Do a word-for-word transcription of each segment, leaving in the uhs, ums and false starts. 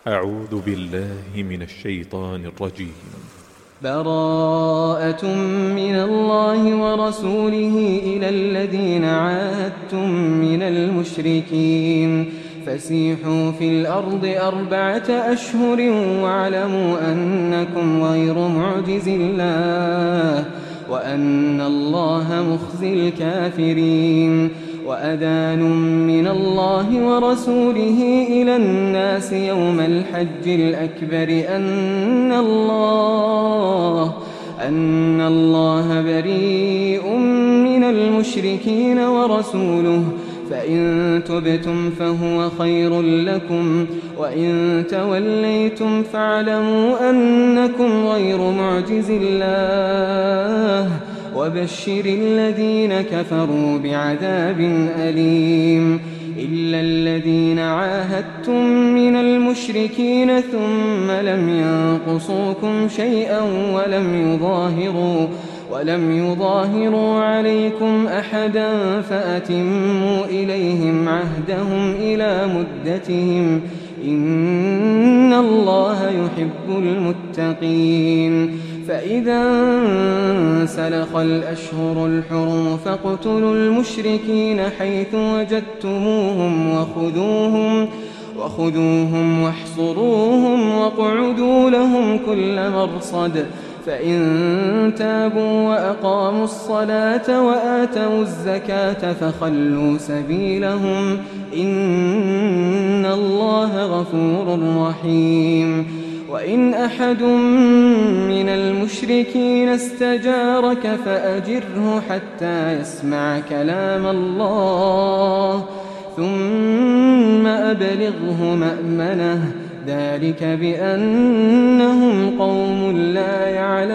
أعوذ بالله من الشيطان الرجيم. براءة من الله ورسوله إلى الذين عاهدتم من المشركين فسيحوا في الأرض أربعة أشهر واعلموا أنكم غير معجز الله وأن الله مخزي الكافرين. وأذان من الله ورسوله إلى الناس يوم الحج الأكبر أن الله أن الله بريء من المشركين ورسوله فإن تبتم فهو خير لكم وإن توليتم فاعلموا أنكم غير معجز الله وبشر الذين كفروا بعذاب أليم. إلا الذين عاهدتم من المشركين ثم لم ينقصوكم شيئا ولم يظاهروا ولم يظاهروا عليكم أحدا فأتموا إليهم عهدهم إلى مدتهم إن الله يحب المتقين. فإذا انسلخ الأشهر الحرم فاقتلوا المشركين حيث وجدتموهم وخذوهم وخذوهم واحصروهم واقعدوا لهم كل مرصد. فإن تابوا وأقاموا الصلاة وآتوا الزكاة فخلوا سبيلهم إن الله غفور رحيم. وإن أحد من المشركين استجارك فأجره حتى يسمع كلام الله ثم أبلغه مأمنه ذلك بأنهم قوم لا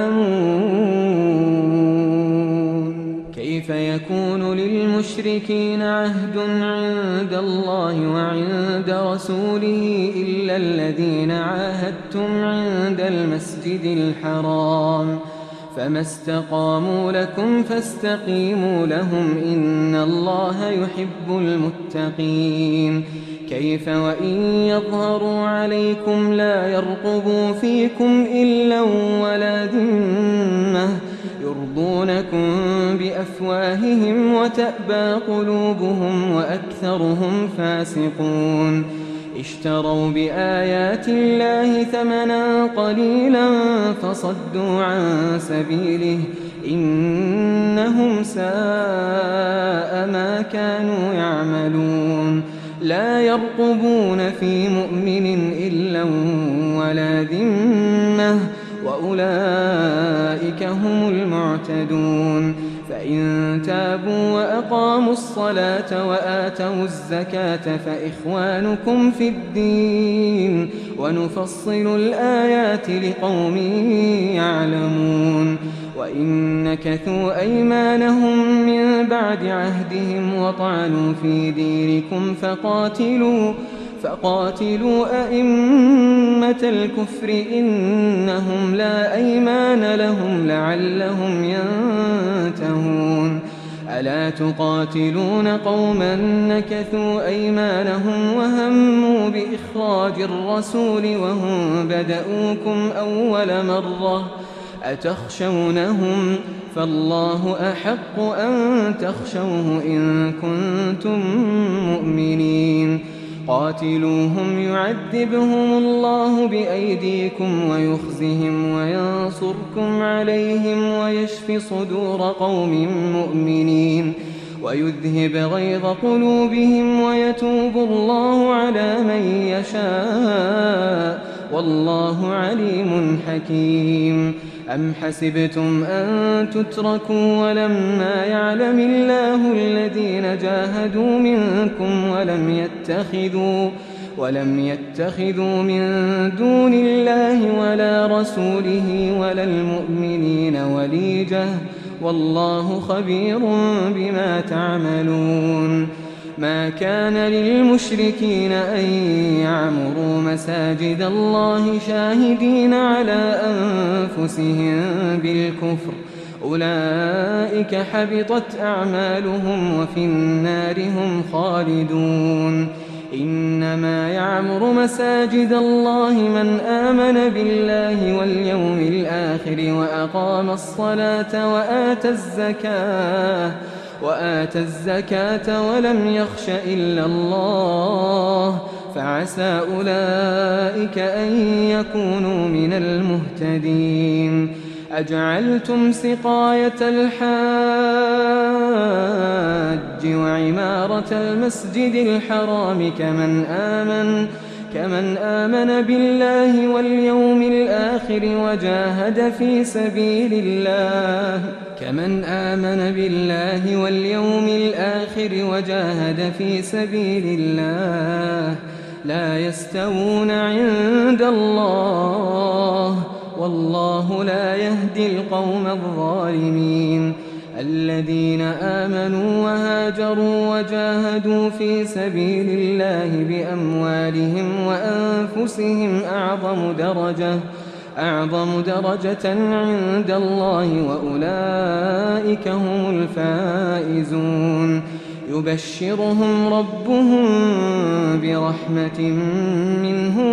يعلمون. كيف يكون للمشركين عهد عند الله وعند رسوله إلا الذين عاهدتم عند المسجد الحرام فما استقاموا لكم فاستقيموا لهم إن الله يحب المتقين. كيف وإن يظهروا عليكم لا يرقبوا فيكم إلا ولا ذمة يرضونكم بأفواههم وتأبى قلوبهم وأكثرهم فاسقون. اشتروا بآيات الله ثمنا قليلا فصدوا عن سبيله إنهم ساء ما كانوا يعملون. لا يرقبون في مؤمن إلا ولا ذمة وأولئك هم المعتدون. فإن تابوا وأقاموا الصلاة وآتوا الزكاة فإخوانكم في الدين ونفصل الآيات لقوم يعلمون. وإن نكثوا أيمانهم من بعد عهدهم وطعنوا في دينكم فقاتلوا فقاتلوا أئمة الكفر إنهم لا أيمان لهم لعلهم ينتهون. ألا تقاتلون قوما نكثوا أيمانهم وهموا بإخراج الرسول وهم بدؤوكم أول مرة أتخشونهم فالله أحق أن تخشوه إن كنتم مؤمنين. قاتلوهم يعذبهم الله بأيديكم ويخزهم وينصركم عليهم ويشف صدور قوم مؤمنين ويذهب غيظ قلوبهم ويتوب الله على من يشاء والله عليم حكيم. أم حسبتم أن تتركوا ولما يعلم الله الذين جاهدوا منكم ولم يتخذوا ولم يتخذوا من دون الله ولا رسوله ولا المؤمنين وليجة والله خبير بما تعملون. ما كان للمشركين أن يعمروا مساجد الله شاهدين على أنفسهم بالكفر أولئك حبطت أعمالهم وفي النار هم خالدون. إنما يعمر مساجد الله من آمن بالله واليوم الآخر وأقام الصلاة وآتى الزكاة وآتى الزكاة ولم يخش إلا الله فعسى أولئك أن يكونوا من المهتدين. أجعلتم سقاية الحاج وعمارة المسجد الحرام كمن آمن كمن آمن بالله واليوم الآخر وجاهد في سبيل الله كمن آمن بالله واليوم الآخر وجاهد في سبيل الله لا يستوون عند الله والله لا يهدي القوم الظالمين. الذين آمنوا وهاجروا وجاهدوا في سبيل الله بأموالهم وأنفسهم أعظم درجة أعظم درجة عند الله وأولئك هم الفائزون. يبشرهم ربهم برحمة منه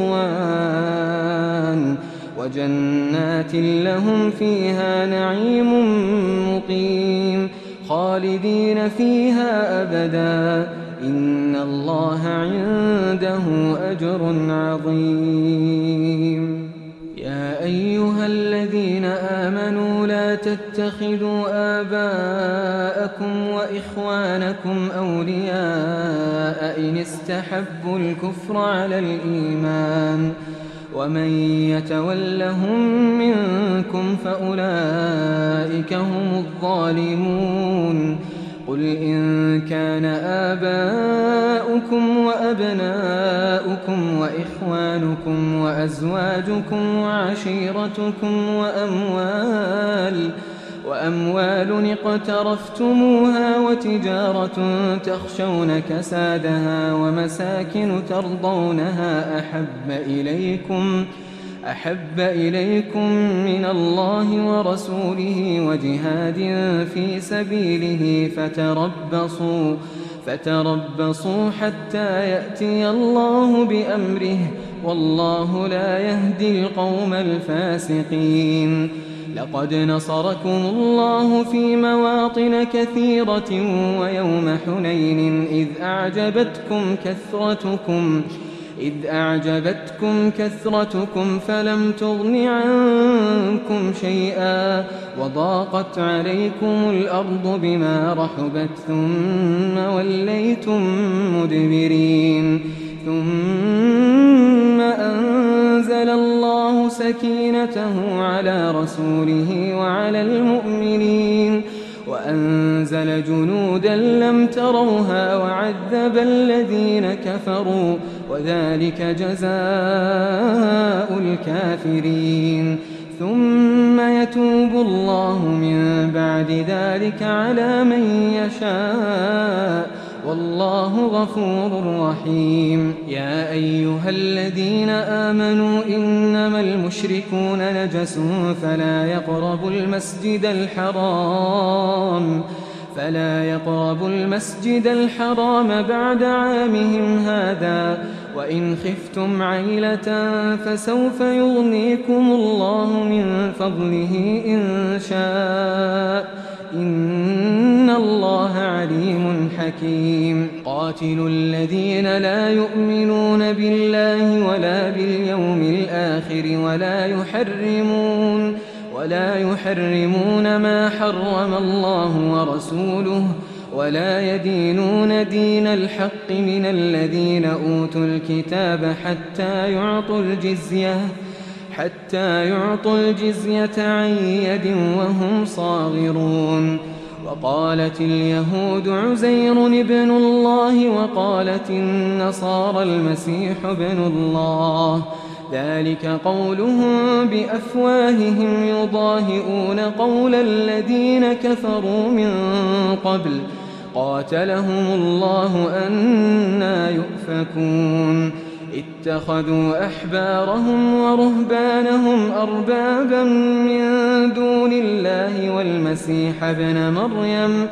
ورضوان وجنات لهم فيها نعيم مقيم خالدين فيها أبدا إن الله عنده أجر عظيم. يا أيها الذين آمنوا لا تتخذوا آباءكم وإخوانكم أولياء إن استحبوا الكفر على الإيمان ومن يتولهم منكم فأولئك هم الظالمون. قل إن كان آباؤكم وأبناؤكم وإخوانكم وأزواجكم وعشيرتكم وأموال وأموال اقترفتموها وتجارة تخشون كسادها ومساكن ترضونها أحب إليكم أحب إليكم من الله ورسوله وجهاد في سبيله فتربصوا فتربصوا حتى يأتي الله بأمره والله لا يهدي القوم الفاسقين. لقد نصركم الله في مواطن كثيرة ويوم حنين إذ أعجبتكم كثرتكم إذ أعجبتكم كثرتكم فلم تغن عنكم شيئا وضاقت عليكم الأرض بما رحبت ثم وليتم مدبرين. ثم أنزل الله سكينته على رسوله وعلى المؤمنين وأنزل جنودا لم تروها وعذب الذين كفروا وذلك جزاء الكافرين. ثم يتوب الله من بعد ذلك على من يشاء والله غفور رحيم. يا أيها الذين آمنوا إنما المشركون نجس فلا يقربوا المسجد الحرام فلا يقربوا المسجد الحرام بعد عامهم هذا وإن خفتم عيلة فسوف يغنيكم الله من فضله إن شاء إن الله عليم حكيم. قاتلوا الذين لا يؤمنون بالله ولا باليوم الآخر ولا يحرمون ولا يحرمون ما حرم الله ورسوله ولا يدينون دين الحق من الذين أوتوا الكتاب حتى يعطوا الجزية حتى يعطوا الجزية عن يد وهم صاغرون. وقالت اليهود عزير ابن الله وقالت النصارى المسيح ابن الله ذلك قولهم بأفواههم يضاهئون قول الذين كفروا من قبل قاتلهم الله أنى يؤفكون. اتخذوا أحبارهم ورهبانهم أربابا من دون الله والمسيح ابن مريم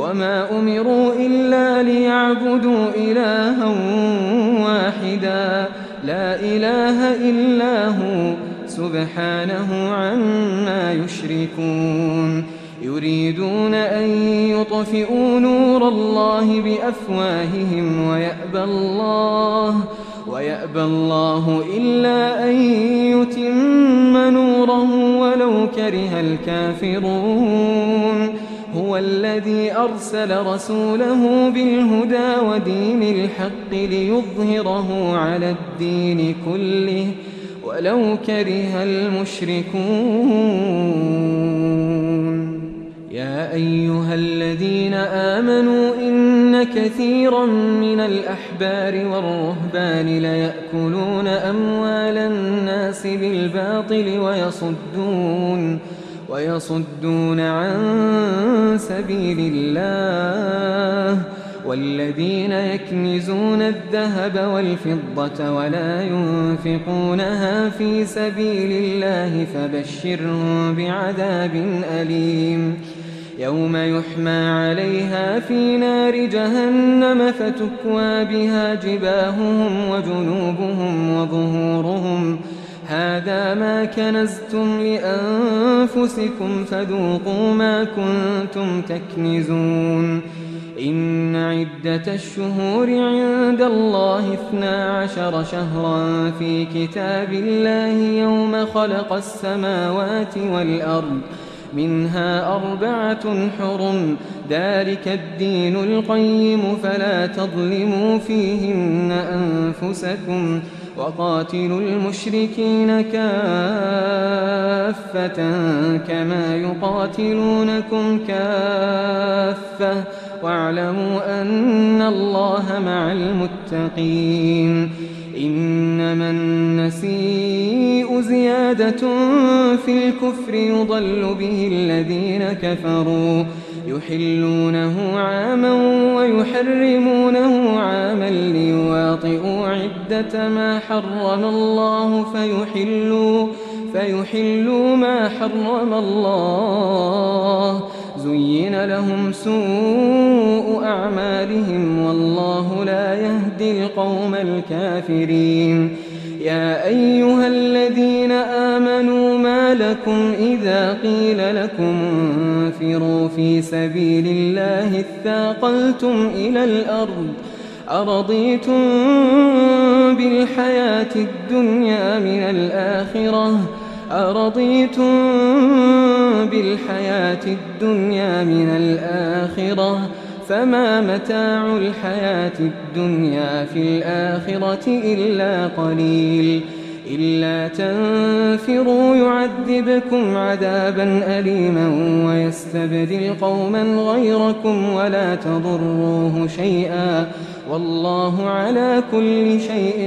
وما أمروا إلا ليعبدوا إلها واحدا لا إله إلا هو سبحانه عما يشركون يريدون أن يطفئوا نور الله بأفواههم ويأبى الله ويأبى الله إلا أن يتم نوره ولو كره الكافرون هو الذي أرسل رسوله بالهدى ودين الحق ليظهره على الدين كله ولو كره المشركون يا أيها الذين آمنوا إن كثيرا من الأحبار والرهبان ليأكلون أموال الناس بالباطل ويصدون ويصدون عن سبيل الله والذين يكنزون الذهب والفضة ولا ينفقونها في سبيل الله فبشرهم بعذاب أليم يوم يحمى عليها في نار جهنم فتكوى بها جباههم وجنوبهم وظهورهم هذا ما كنزتم لأنفسكم فذوقوا ما كنتم تكنزون إن عدة الشهور عند الله اثنا عشر شهرا في كتاب الله يوم خلق السماوات والأرض منها أربعة حرم ذلك الدين القيم فلا تظلموا فيهن أنفسكم وقاتلوا المشركين كافة كما يقاتلونكم كافة واعلموا أن الله مع المتقين إنما النسيء زيادة في الكفر يضل به الذين كفروا يحلونه عاما ويحرمونه عاما ليواطئوا عدة ما حرم الله فيحلوا, فيحلوا ما حرم الله زين لهم سوء أعمالهم والله لا يهدي القوم الكافرين يا أيها الذين آمنوا ما لكم إذا قيل لكم انفروا في سبيل الله اثاقلتم إلى الأرض أرضيتم بالحياة الدنيا من الآخرة أرضيتم بالحياة الدنيا من الآخرة فما متاع الحياة الدنيا في الآخرة إلا قليل إلا تنفروا يعذبكم عذابا أليما ويستبدل قوما غيركم ولا تضروه شيئا والله على كل شيء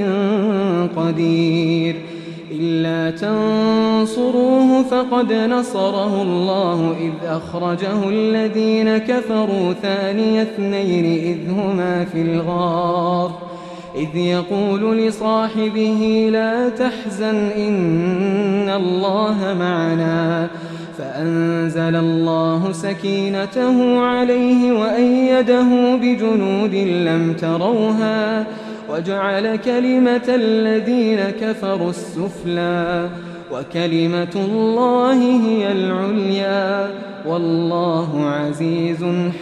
قدير إلا تنصروه فقد نصره الله إذ أخرجه الذين كفروا ثاني اثنين إذ هما في الغار إذ يقول لصاحبه لا تحزن إن الله معنا فأنزل الله سكينته عليه وأيده بجنود لم تروها وجعل كلمة الذين كفروا السفلى وكلمة الله هي العليا والله عزيز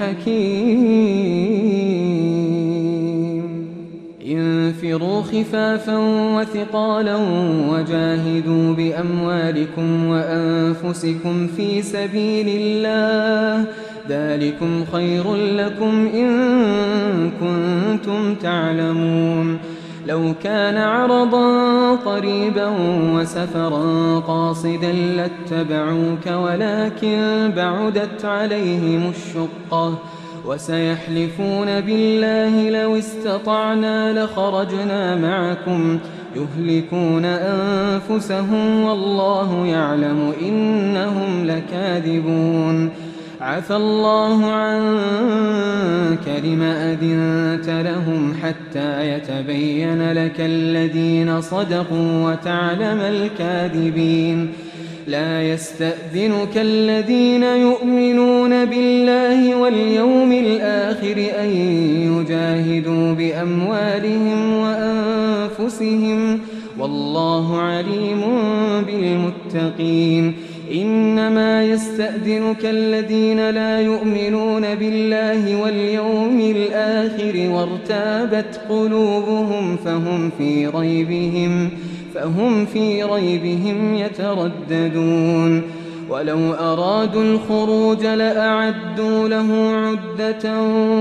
حكيم انفروا خفافا وثقالا وجاهدوا بأموالكم وأنفسكم في سبيل الله ذلكم خير لكم إن كنتم تعلمون لو كان عرضا قريبا وسفرا قاصدا لاتبعوك ولكن بعدت عليهم الشقة وسيحلفون بالله لو استطعنا لخرجنا معكم يهلكون أنفسهم والله يعلم إنهم لكاذبون عفى الله عنك لم أذنت لهم حتى يتبين لك الذين صدقوا وتعلم الكاذبين لا يستأذنك الذين يؤمنون بالله واليوم الآخر أن يجاهدوا بأموالهم وأنفسهم والله عليم بالمتقين. إنما يستأذنك الذين لا يؤمنون بالله واليوم الآخر وارتابت قلوبهم فهم في ريبهم فهم في ريبهم يترددون. ولو أرادوا الخروج لأعدوا له عدة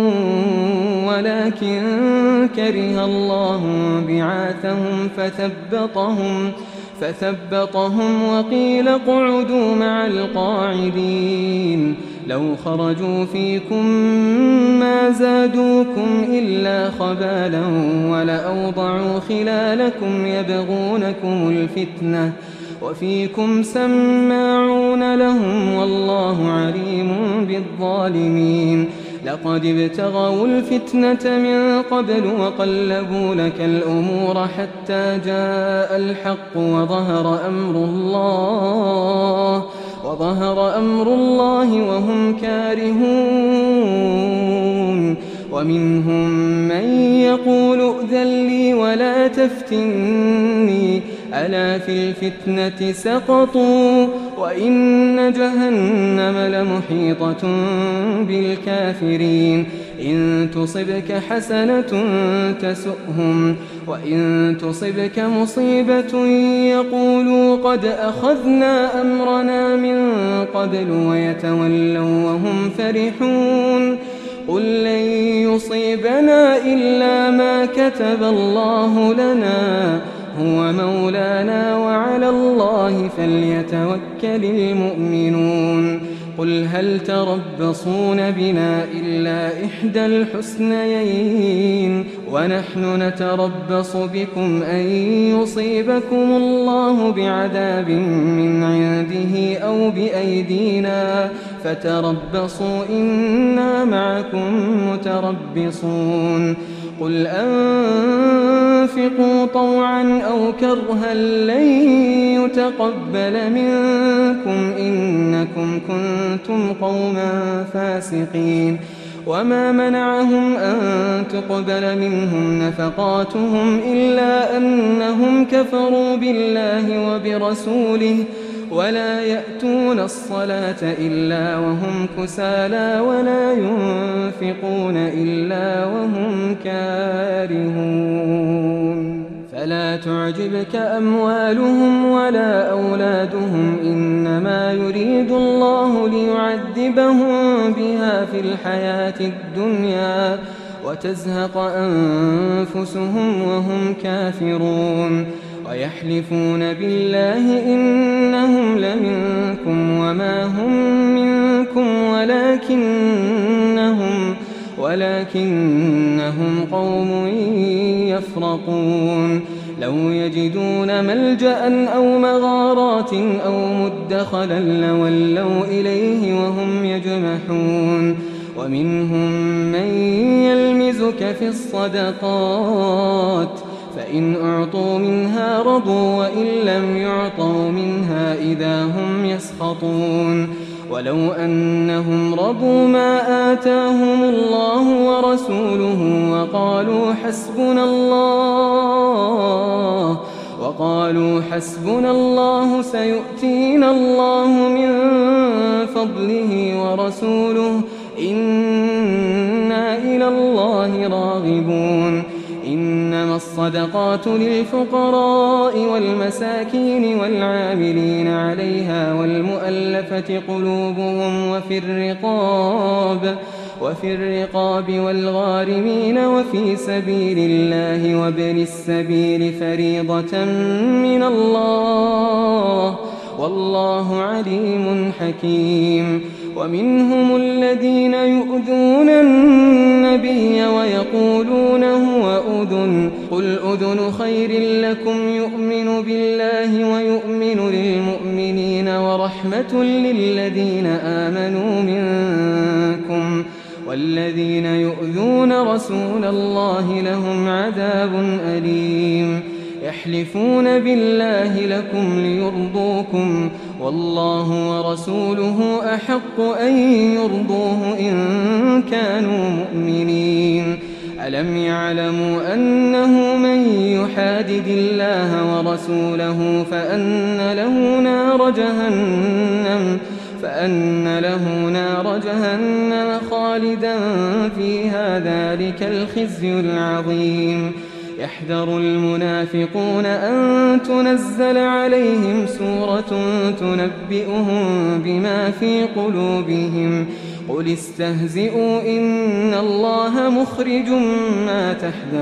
ولكن كره الله بعاثهم فثبطهم فثبطهم وقيل اقعدوا مع القاعدين. لو خرجوا فيكم ما زادوكم إلا خبالا ولأوضعوا خلالكم يبغونكم الفتنة وفيكم سماعون لهم والله عليم بالظالمين. لقد ابتغوا الفتنة من قبل وقلبوا لك الأمور حتى جاء الحق وظهر أمر الله وظهر أمر الله وهم كارهون. ومنهم من يقول ائذن لي ولا تفتني ألا في الفتنة سقطوا وإن جهنم لمحيطة بالكافرين. إن تصبك حسنة تسؤهم وإن تصبك مصيبة يقولوا قد أخذنا أمرنا من قبل ويتولوا وهم فرحون. قل لن يصيبنا إلا ما كتب الله لنا هو مولانا وعلى الله فليتوكل المؤمنون. قل هل تربصون بنا إلا إحدى الحسنيين ونحن نتربص بكم أن يصيبكم الله بعذاب من عنده أو بأيدينا فتربصوا إنا معكم متربصون. قل أنفقوا طوعا أو كرها لن يتقبل منكم إنكم كنتم قوما فاسقين. وما منعهم أن تقبل منهم نفقاتهم إلا أنهم كفروا بالله وبرسوله ولا يأتون الصلاة إلا وهم كسالى ولا ينفقون إلا وهم كارهون. فلا تعجبك أموالهم ولا أولادهم إنما يريد الله ليعذبهم بها في الحياة الدنيا وتزهق أنفسهم وهم كافرون. ويحلفون بالله إنهم لمنكم وما هم منكم ولكنهم ولكنهم قوم يفرقون. لو يجدون ملجأ أو مغارات أو مدخلا لولوا إليه وهم يجمحون. ومنهم من يلمزك في الصدقات فإن أعطوا منها رضوا وإن لم يعطوا منها إذا هم يسخطون. ولو أنهم رضوا ما آتاهم الله ورسوله وقالوا حسبنا الله وقالوا حسبنا الله سيؤتينا الله من فضله ورسوله إنا إلى الله راغبون. إنما الصدقات للفقراء والمساكين والعاملين عليها والمؤلفة قلوبهم وفي الرقاب وفي الرقاب والغارمين وفي سبيل الله وابن السبيل فريضة من الله والله عليم حكيم. ومنهم الذين يؤذون النبي ويقولون هو أذن قل أذن خير لكم يؤمن بالله ويؤمن للمؤمنين ورحمة للذين آمنوا منكم والذين يؤذون رسول الله لهم عذاب أليم. يحلفون بالله لكم ليرضوكم والله ورسوله أحق أن يرضوه إن كانوا مؤمنين. ألم يعلموا أنه من يحادد الله ورسوله فأن له نار جهنم فأن له نار جهنم خالدا فيها ذلك الخزي العظيم. يحذر المنافقون أن تنزل عليهم سورة تنبئهم بما في قلوبهم قل استهزئوا إن الله مخرج ما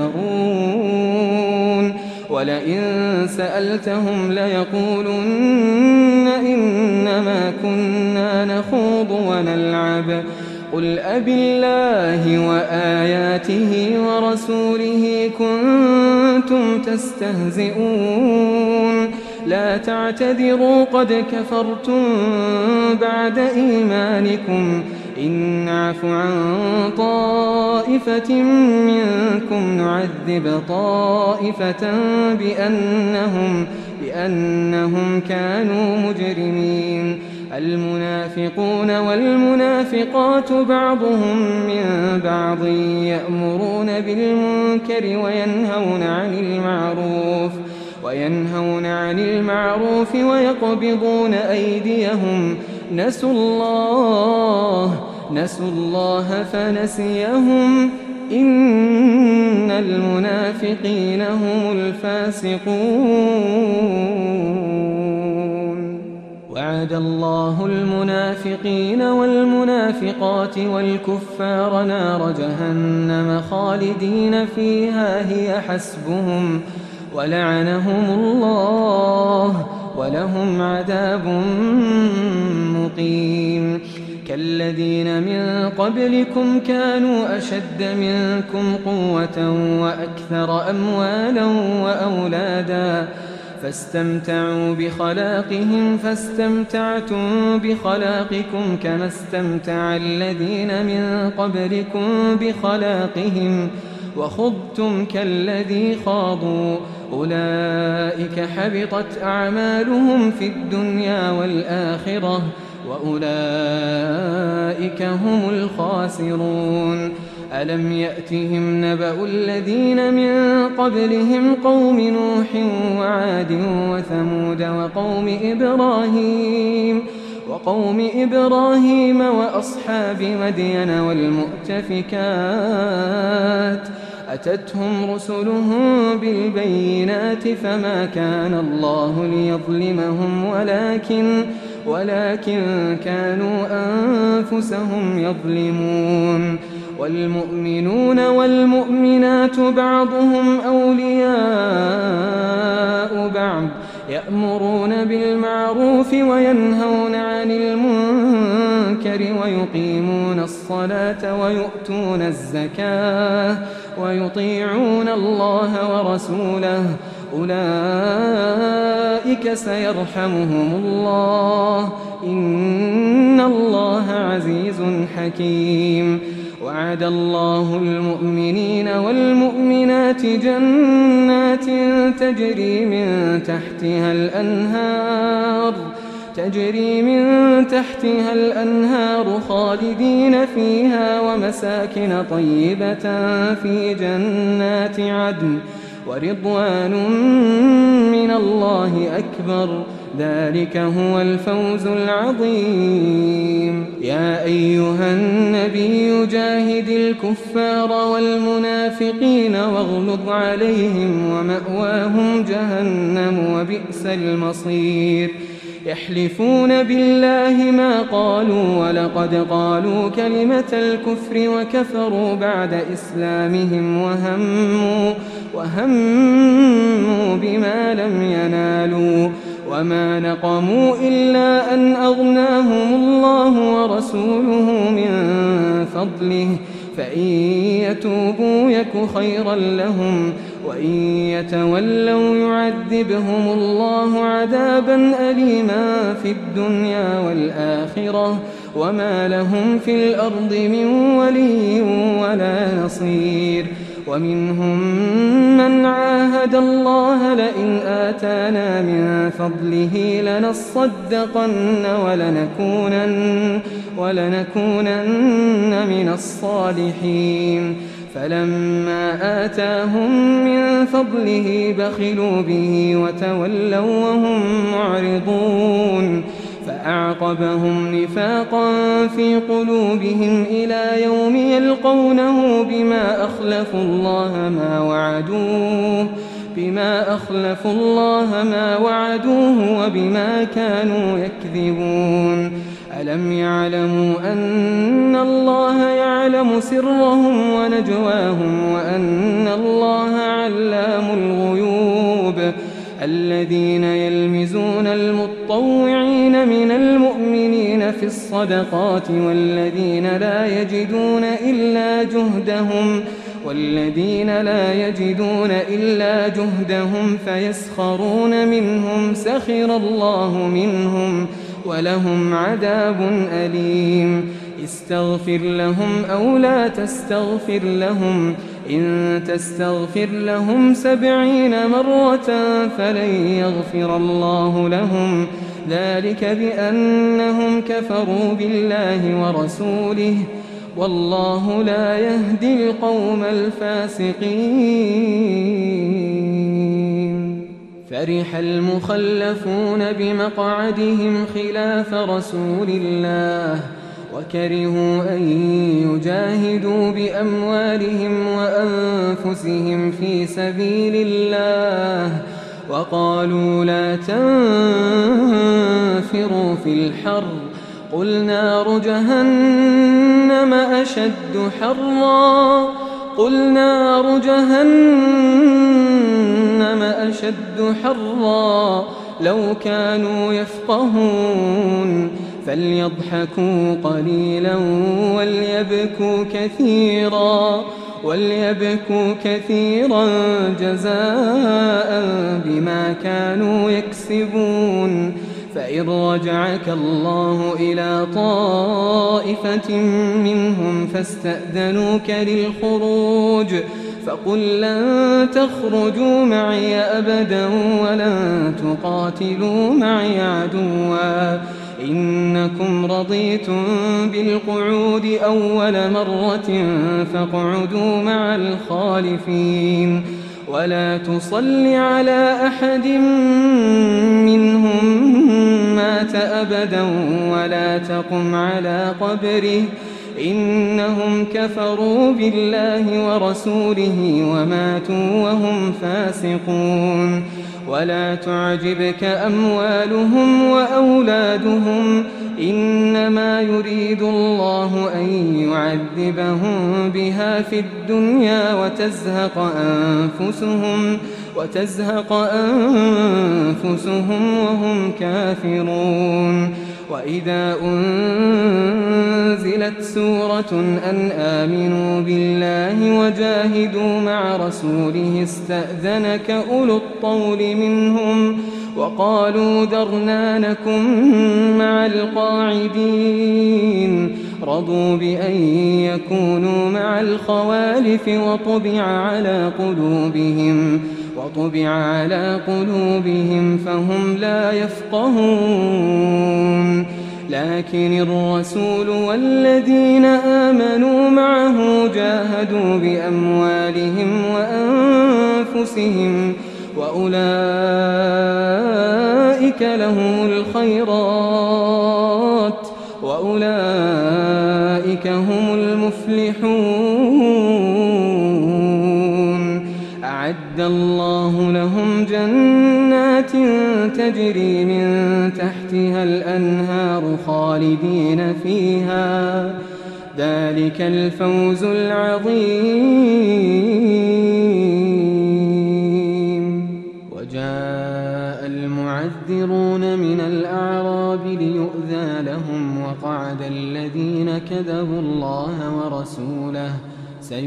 تحذرون ولئن سألتهم ليقولن إنما كنا نخوض ونلعب قل أبالله وآياته ورسوله كنتم تستهزئون لا تعتذروا قد كفرتم بعد إيمانكم إن نعف عن طائفة منكم نعذب طائفة بأنهم, بأنهم كانوا مجرمين. المنافقون والمنافقات بعضهم من بعض يأمرون بالمنكر وينهون عن المعروف وينهون عن المعروف ويقبضون أيديهم نسوا الله نسوا الله فنسيهم إن المنافقين هم الفاسقون. وعد الله المنافقين والمنافقات والكفار نار جهنم خالدين فيها هي حسبهم ولعنهم الله ولهم عذاب مقيم. كالذين من قبلكم كانوا أشد منكم قوة وأكثر أموالا وأولادا فاستمتعوا بخلاقهم فاستمتعتم بخلاقكم كما استمتع الذين من قبلكم بخلاقهم وخضتم كالذي خاضوا أولئك حبطت أعمالهم في الدنيا والآخرة وأولئك هم الخاسرون. ألم يأتهم نبأ الذين من قبلهم قوم نوح وعاد وثمود وقوم إبراهيم وقوم إبراهيم وأصحاب مدين والمؤتفكات أتتهم رسلهم بالبينات فما كان الله ليظلمهم ولكن ولكن كانوا أنفسهم يظلمون. والمؤمنون والمؤمنات بعضهم أولياء بعض يأمرون بالمعروف وينهون عن المنكر ويقيمون الصلاة ويؤتون الزكاة ويطيعون الله ورسوله أولئك سيرحمهم الله إن الله عزيز حكيم. وعد الله المؤمنين والمؤمنات جنات تجري من تحتها الأنهار تجري من تحتها الأنهار خالدين فيها ومساكن طيبة في جنات عدن ورضوان من الله أكبر ذلك هو الفوز العظيم. يا أيها النبي جاهد الكفار والمنافقين واغلظ عليهم ومأواهم جهنم وبئس المصير. يحلفون بالله ما قالوا ولقد قالوا كلمة الكفر وكفروا بعد إسلامهم وهموا, وهموا بما لم ينالوا وما نقموا إلا أن أغناهم الله ورسوله من فضله فإن يتوبوا يك خيرا لهم وإن يتولوا يعذبهم الله عذابا أليما في الدنيا والآخرة وما لهم في الأرض من ولي ولا نصير. ومنهم من عاهد الله لئن آتانا من فضله لنصدقن ولنكونن, ولنكونن من الصالحين فلما آتاهم من فضله بخلوا به وتولوا وهم معرضون فأعقبهم نفاقا في قلوبهم إلى يوم يلقونه بما أخلفوا الله ما وعدوه بما أخلفوا الله ما وعدوه وبما كانوا يكذبون ألم يعلموا أن الله يعلم سرهم ونجواهم وأن الله علام الغيوب الذين يلمزون المطوعين من المؤمنين في الصدقات والذين لا يجدون إلا جهدهم والذين لا يجدون إلا جهدهم فيسخرون منهم سخر الله منهم ولهم عذاب أليم استغفر لهم أو لا تستغفر لهم إن تستغفر لهم سبعين مرة فلن يغفر الله لهم ذلك بأنهم كفروا بالله ورسوله والله لا يهدي القوم الفاسقين فرح المخلفون بمقعدهم خلاف رسول الله وكرهوا أن يجاهدوا بأموالهم وأنفسهم في سبيل الله وقالوا لا تنفروا في الحر قل نار جهنم أشد حرا قل نار جهنم أشد حرا لو كانوا يفقهون فليضحكوا قليلا وليبكوا كثيرا وليبكوا كثيرا جزاء بما كانوا يكسبون فإن رجعك الله إلى طائفة منهم فاستأذنوك للخروج فقل لن تخرجوا معي أبدا ولن تقاتلوا معي عدوا إنكم رضيتم بالقعود أول مرة فاقعدوا مع الخالفين ولا تصل على أحد منهم مات أبدا ولا تقم على قبره إنهم كفروا بالله ورسوله وماتوا وهم فاسقون ولا تعجبك أموالهم وأولادهم إنما يريد الله أن يعذبهم بها في الدنيا وتزهق أنفسهم وتزهق أنفسهم وهم كافرون وإذا أنزلت سورة أن آمنوا بالله وجاهدوا مع رسوله استأذنك أولو الطول منهم وقالوا ذرنا نكن مع القاعدين رضوا بأن يكونوا مع الخوالف وطبع على قلوبهم وطبع على قلوبهم فهم لا يفقهون لكن الرسول والذين آمنوا معه جاهدوا بأموالهم وأنفسهم وأولئك لهم الخيرات وأولئك هم المفلحون أعد الله لهم جنات تجري من تحتها الأنهار خالدين فيها ذلك الفوز العظيم وجاء المعذرون من الأعراب ليؤذى لهم وقعد الذين كذبوا الله ورسوله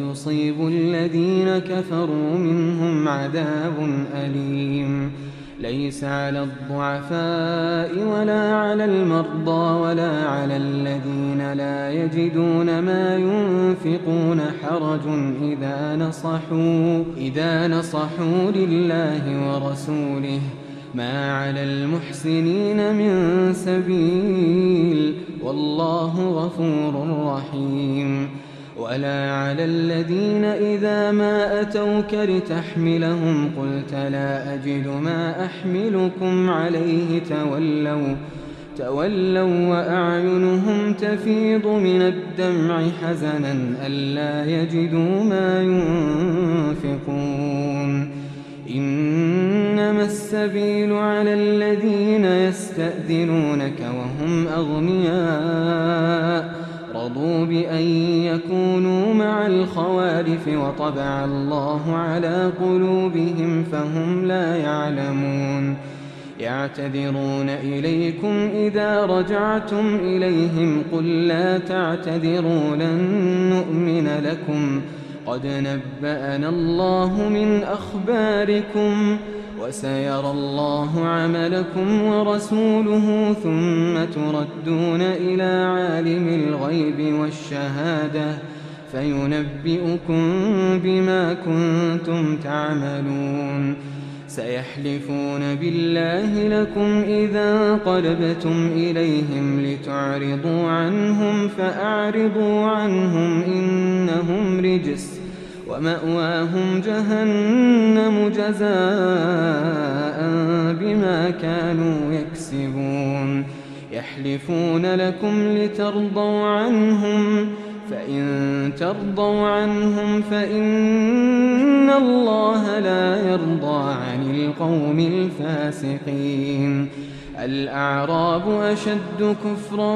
سيصيب الذين كفروا منهم عذاب أليم ليس على الضعفاء ولا على المرضى ولا على الذين لا يجدون ما ينفقون حرج إذا نصحوا, إذا نصحوا لله ورسوله ما على المحسنين من سبيل والله غفور رحيم. ولا على الذين إذا ما أتوك لتحملهم قلت لا أجد ما أحملكم عليه تولوا, تولوا وأعينهم تفيض من الدمع حزنا ألا يجدوا ما ينفقون. إنما السبيل على الذين يستأذنونك وهم أغنياء رضوا بأن يكونوا مع الخوالف وطبع الله على قلوبهم فهم لا يعلمون. يعتذرون إليكم إذا رجعتم إليهم قل لا تعتذروا لن نؤمن لكم قد نبأنا الله من أخباركم وسيرى الله عملكم ورسوله ثم تردون إلى عالم الغيب والشهادة فينبئكم بما كنتم تعملون. سيحلفون بالله لكم إذا انقلبتم إليهم لتعرضوا عنهم فأعرضوا عنهم إنهم رجس ومأواهم جهنم جزاء بما كانوا يكسبون. يحلفون لكم لترضوا عنهم فإن ترضوا عنهم فإن الله لا يرضى عن القوم الفاسقين. الأعراب أشد كفرا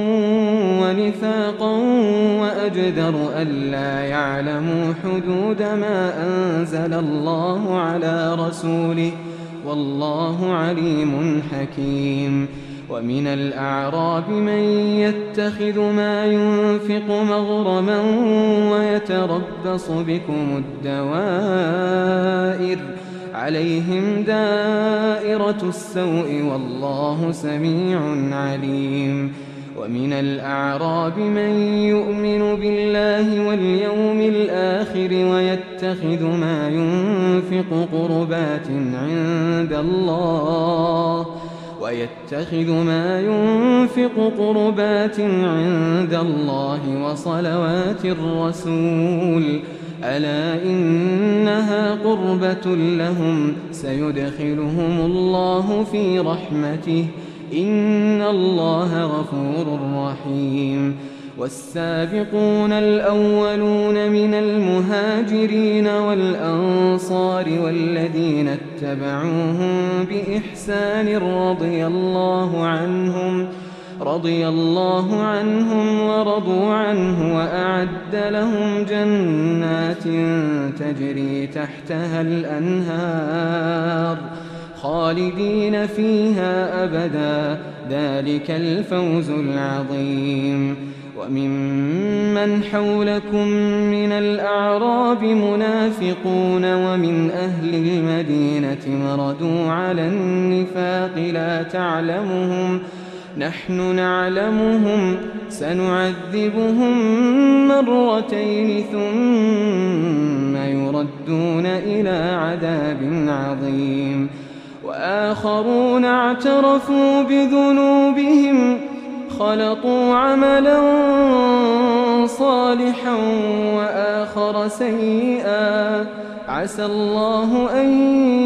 ونفاقا وأجدر ألا يعلموا حدود ما أنزل الله على رسوله والله عليم حكيم. ومن الأعراب من يتخذ ما ينفق مغرما ويتربص بكم الدوائر عليهم دائرة السوء والله سميع عليم. ومن الأعراب من يؤمن بالله واليوم الآخر ويتخذ ما ينفق قربات عند الله ويتخذ ما ينفق قربات عند الله وصلوات الرسول ألا إنها قربة لهم سيدخلهم الله في رحمته إن الله غفور رحيم. والسابقون الأولون من المهاجرين والأنصار والذين اتبعوهم بإحسان رضي الله عنهم رضي الله عنهم ورضوا عنه وأعد لهم جنات تجري تحتها الأنهار خالدين فيها أبدا ذلك الفوز العظيم. وممن حولكم من الأعراب منافقون ومن أهل المدينة مردوا على النفاق لا تعلمهم نحن نعلمهم سنعذبهم مرتين ثم يردون إلى عذاب عظيم. وآخرون اعترفوا بذنوبهم خلطوا عملا صالحا وآخر سيئا عسى الله أن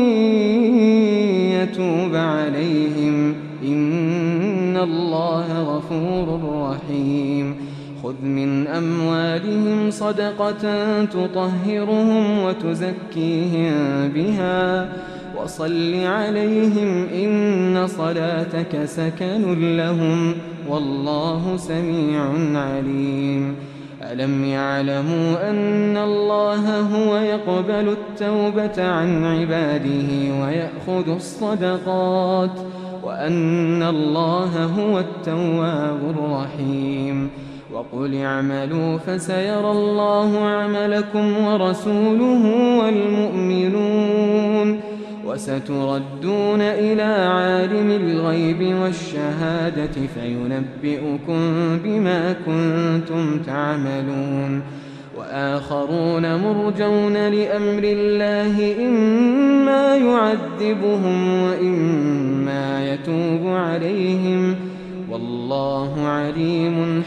يتوب عليهم إن الله غفور رحيم. خذ من أموالهم صدقة تطهرهم وتزكيهم بها وصل عليهم إن صلاتك سكن لهم والله سميع عليم. ألم يعلموا أن الله هو يقبل التوبة عن عباده ويأخذ الصدقات وأن الله هو التواب الرحيم. وقل اعملوا فسيرى الله عملكم ورسوله والمؤمنون وستردون إلى عالم الغيب والشهادة فينبئكم بما كنتم تعملون وآخرون مرجون لأمر الله إما يعذبهم وإما يتوب عليهم والله عليم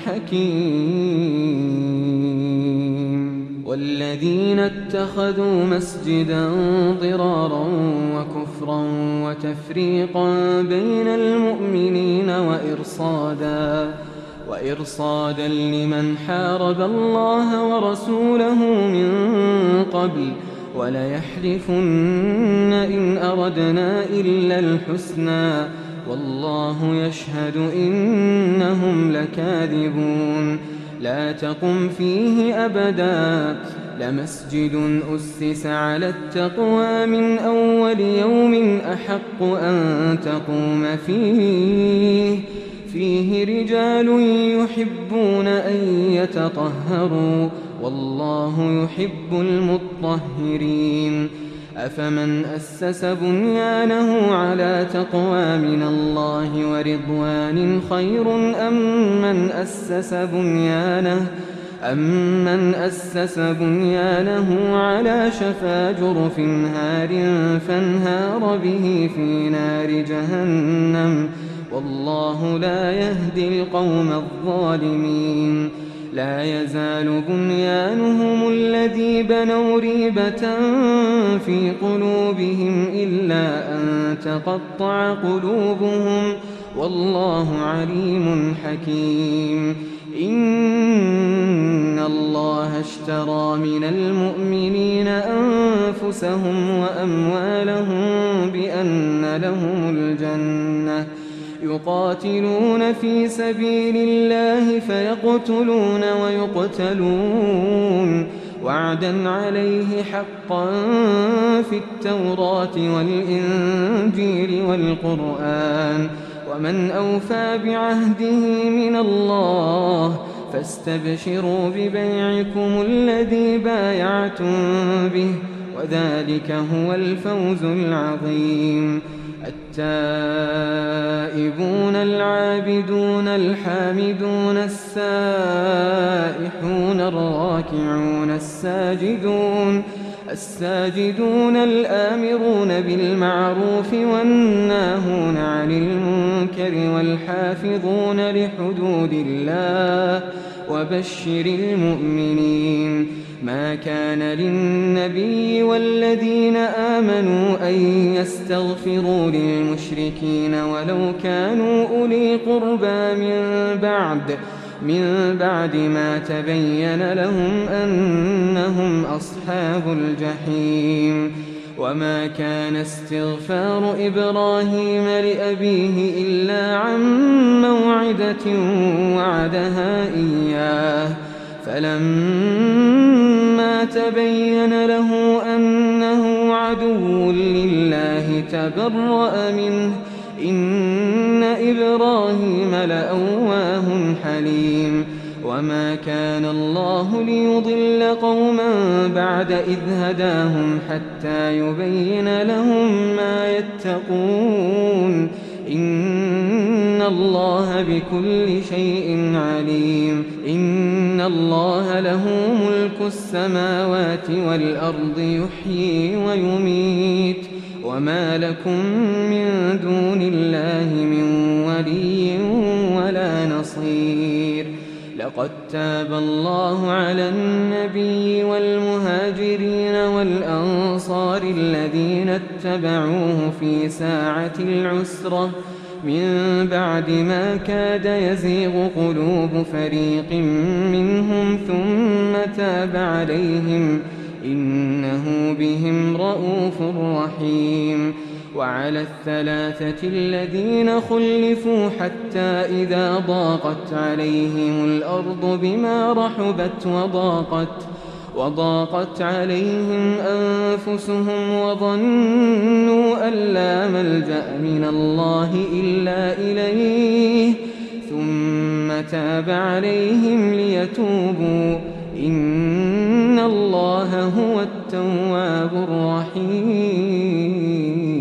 حكيم. والذين اتخذوا مسجدا ضرارا وكفرا وتفريقا بين المؤمنين وإرصادا وإرصادا لمن حارب الله ورسوله من قبل وليحلفن إن أردنا إلا الحسنى والله يشهد إنهم لكاذبون. لا تقم فيه أبدا لمسجد أسس على التقوى من أول يوم أحق أن تقوم فيه فيه رجال يحبون أن يتطهروا والله يحب المطهرين. أفمن أسس بنيانه على تقوى من الله ورضوان خير أم من أسس بنيانه أمن أسس بنيانه على شفا جرف هار فانهار به في نار جهنم والله لا يهدي القوم الظالمين. لا يزال بنيانهم الذي بنوا ريبة في قلوبهم إلا أن تقطع قلوبهم والله عليم حكيم. إن الله اشترى من المؤمنين أنفسهم وأموالهم بأن لهم الجنة يقاتلون في سبيل الله فيقتلون ويقتلون وعدا عليه حقا في التوراة والإنجيل والقرآن ومن أوفى بعهده من الله فاستبشروا ببيعكم الذي بايعتم به وذلك هو الفوز العظيم. التائبون العابدون الحامدون السائحون الراكعون الساجدون الساجدون الآمرون بالمعروف والناهون عن المنكر والحافظون لحدود الله وبشر المؤمنين. ما كان للنبي والذين آمنوا أن يستغفروا للمشركين ولو كانوا أولي قربى من بعد من بعد ما تبين لهم أنهم أصحاب الجحيم. وما كان استغفار إبراهيم لأبيه إلا عن موعدة وعدها إياه فلما تبين له أنه عدو لله تبرأ منه إن إبراهيم لأواه حليم. وما كان الله ليضل قوما بعد إذ هداهم حتى يبين لهم ما يتقون إن الله بكل شيء عليم. إن الله له ملك السماوات والأرض يحيي ويميت وما لكم من دون الله من ولي ولا نصير. لقد تاب الله على النبي والمهاجرين والأنصار الذين اتبعوه في ساعة العسرة من بعد ما كاد يزيغ قلوب فريق منهم ثم تاب عليهم إنه بهم رءوف رحيم. وعلى الثلاثة الذين خلفوا حتى إذا ضاقت عليهم الأرض بما رحبت وضاقت وضاقت عليهم أنفسهم وظنوا أن لا ملجأ من الله إلا إليه ثم تاب عليهم ليتوبوا إن الله هو التواب الرحيم.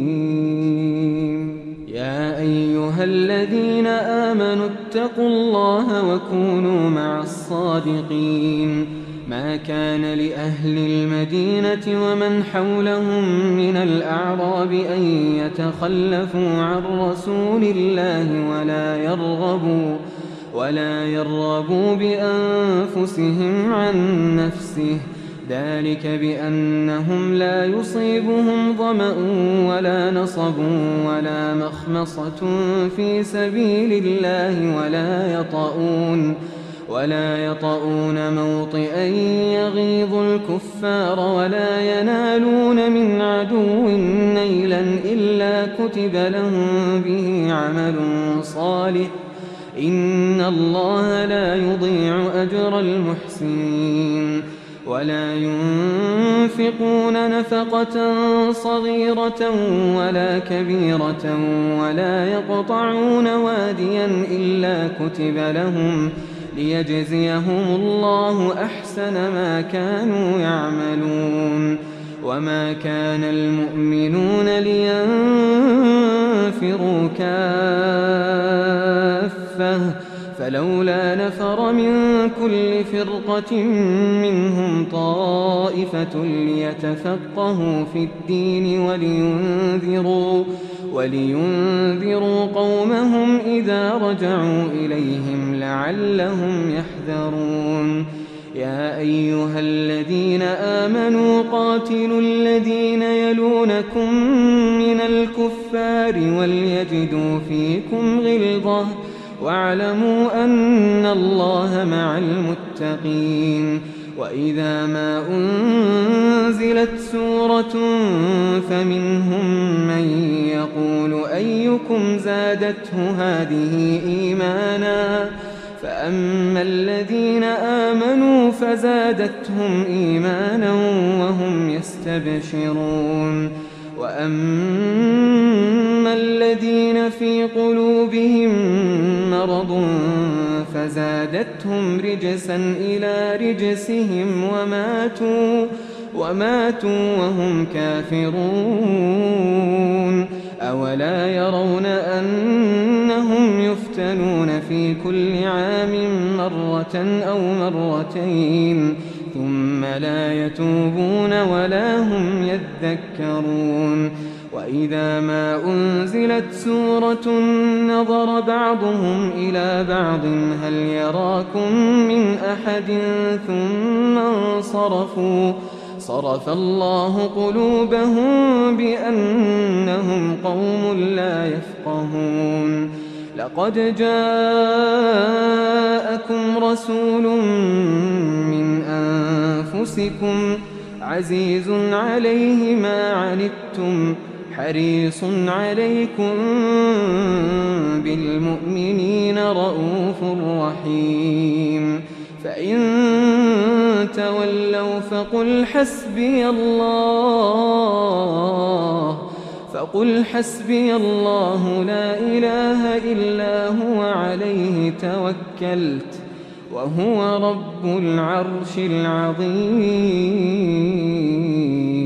أيها الذين آمنوا اتقوا الله وكونوا مع الصادقين ما كان لأهل المدينة ومن حولهم من الأعراب أن يتخلفوا عن رسول الله ولا يرغبوا ولا يرغبوا بأنفسهم عن نفسه ذلك بأنهم لا يصيبهم ظمأ ولا نصب ولا مخمصة في سبيل الله ولا يطؤون ولا يطؤون موطئا يغيظ الكفار ولا ينالون من عدو نيلا إلا كتب لهم به عمل صالح إن الله لا يضيع أجر المحسنين ولا ينفقون نفقة صغيرة ولا كبيرة ولا يقطعون واديا إلا كتب لهم ليجزيهم الله أحسن ما كانوا يعملون وما كان المؤمنون لينفروا كافة فلولا نفر من كل فرقة منهم طائفة ليتفقهوا في الدين ولينذروا, ولينذروا قومهم إذا رجعوا إليهم لعلهم يحذرون يا أيها الذين آمنوا قاتلوا الذين يلونكم من الكفار وليجدوا فيكم غلظة واعلموا أن الله مع المتقين وإذا ما أنزلت سورة فمنهم من يقول أيكم زادته هذه إيمانا فأما الذين آمنوا فزادتهم إيمانا وهم يستبشرون وأما الذين في قلوبهم مرض فزادتهم رجسا إلى رجسهم وماتوا وماتوا وهم كافرون أولا يرون أنهم يفتنون في كل عام مرة أو مرتين ثم لا يتوبون ولا هم يذكرون وإذا ما أنزلت سورة نظر بعضهم إلى بعض هل يراكم من أحد ثم انصرفوا صرف الله قلوبهم بأنهم قوم لا يفقهون لقد جاءكم رسول من أنفسكم عزيز عليه ما عنتم حريص عليكم بالمؤمنين رؤوف رحيم فإن تولوا فقل حسبي الله فقل حسبي الله لا إله إلا هو عليه توكلت وهو رب العرش العظيم